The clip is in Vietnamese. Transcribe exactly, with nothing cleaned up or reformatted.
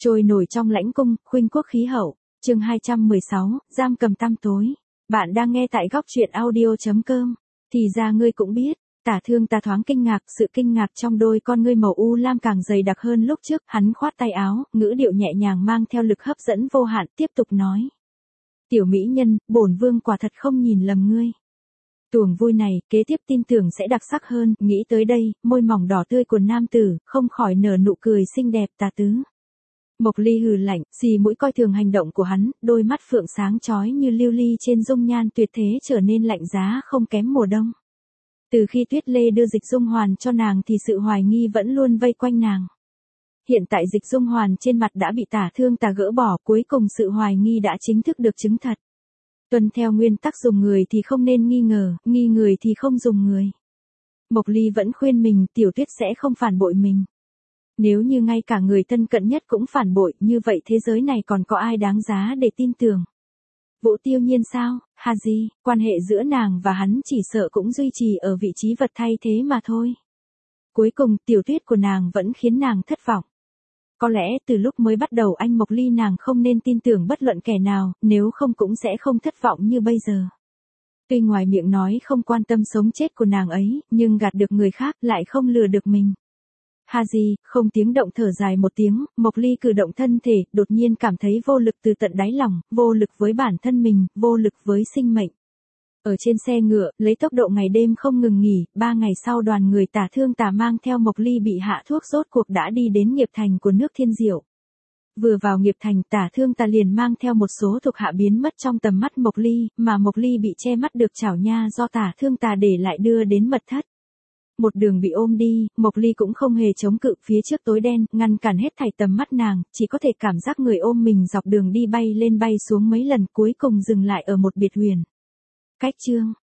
Trôi nổi trong lãnh cung, khuynh quốc khí hậu. Chương hai trăm mười sáu, giam cầm tăm tối. Bạn đang nghe tại góc truyện audio chấm com. Thì ra ngươi cũng biết. Tả Thương Tà thoáng kinh ngạc, sự kinh ngạc trong đôi con ngươi màu u lam càng dày đặc hơn lúc trước, hắn khoát tay áo, ngữ điệu nhẹ nhàng mang theo lực hấp dẫn vô hạn, tiếp tục nói. Tiểu mỹ nhân, bổn vương quả thật không nhìn lầm ngươi. Tuồng vui này, kế tiếp tin tưởng sẽ đặc sắc hơn, nghĩ tới đây, môi mỏng đỏ tươi của nam tử, không khỏi nở nụ cười xinh đẹp tà tứ. Mộc Ly hừ lạnh, xì mũi coi thường hành động của hắn, đôi mắt phượng sáng chói như lưu ly trên dung nhan tuyệt thế trở nên lạnh giá không kém mùa đông. Từ khi Tuyết Lê đưa Dịch Dung Hoàn cho nàng thì sự hoài nghi vẫn luôn vây quanh nàng. Hiện tại Dịch Dung Hoàn trên mặt đã bị Tả Thương Tà gỡ bỏ, cuối cùng sự hoài nghi đã chính thức được chứng thật. Tuân theo nguyên tắc dùng người thì không nên nghi ngờ, nghi người thì không dùng người. Mộc Ly vẫn khuyên mình, Tiểu Tuyết sẽ không phản bội mình. Nếu như ngay cả người thân cận nhất cũng phản bội, như vậy thế giới này còn có ai đáng giá để tin tưởng? Vũ Tiêu Nhiên sao? Hà gì, quan hệ giữa nàng và hắn chỉ sợ cũng duy trì ở vị trí vật thay thế mà thôi. Cuối cùng, Tiểu Tuyết của nàng vẫn khiến nàng thất vọng. Có lẽ từ lúc mới bắt đầu anh Mộc Ly nàng không nên tin tưởng bất luận kẻ nào, nếu không cũng sẽ không thất vọng như bây giờ. Tuy ngoài miệng nói không quan tâm sống chết của nàng ấy, nhưng gạt được người khác lại không lừa được mình. Hà gì, không tiếng động thở dài một tiếng, Mộc Ly cử động thân thể, đột nhiên cảm thấy vô lực từ tận đáy lòng, vô lực với bản thân mình, vô lực với sinh mệnh. Ở trên xe ngựa, lấy tốc độ ngày đêm không ngừng nghỉ, ba ngày sau đoàn người Tả Thương Tà mang theo Mộc Ly bị hạ thuốc rốt cuộc đã đi đến nghiệp thành của nước Thiên Diệu. Vừa vào nghiệp thành, Tả Thương Tà liền mang theo một số thuộc hạ biến mất trong tầm mắt Mộc Ly, mà Mộc Ly bị che mắt được chảo nha do Tả Thương Tà để lại đưa đến mật thất. Một đường bị ôm đi, Mộc Ly cũng không hề chống cự, phía trước tối đen, ngăn cản hết thảy tầm mắt nàng, chỉ có thể cảm giác người ôm mình dọc đường đi bay lên bay xuống mấy lần, cuối cùng dừng lại ở một biệt huyền. Cách chương,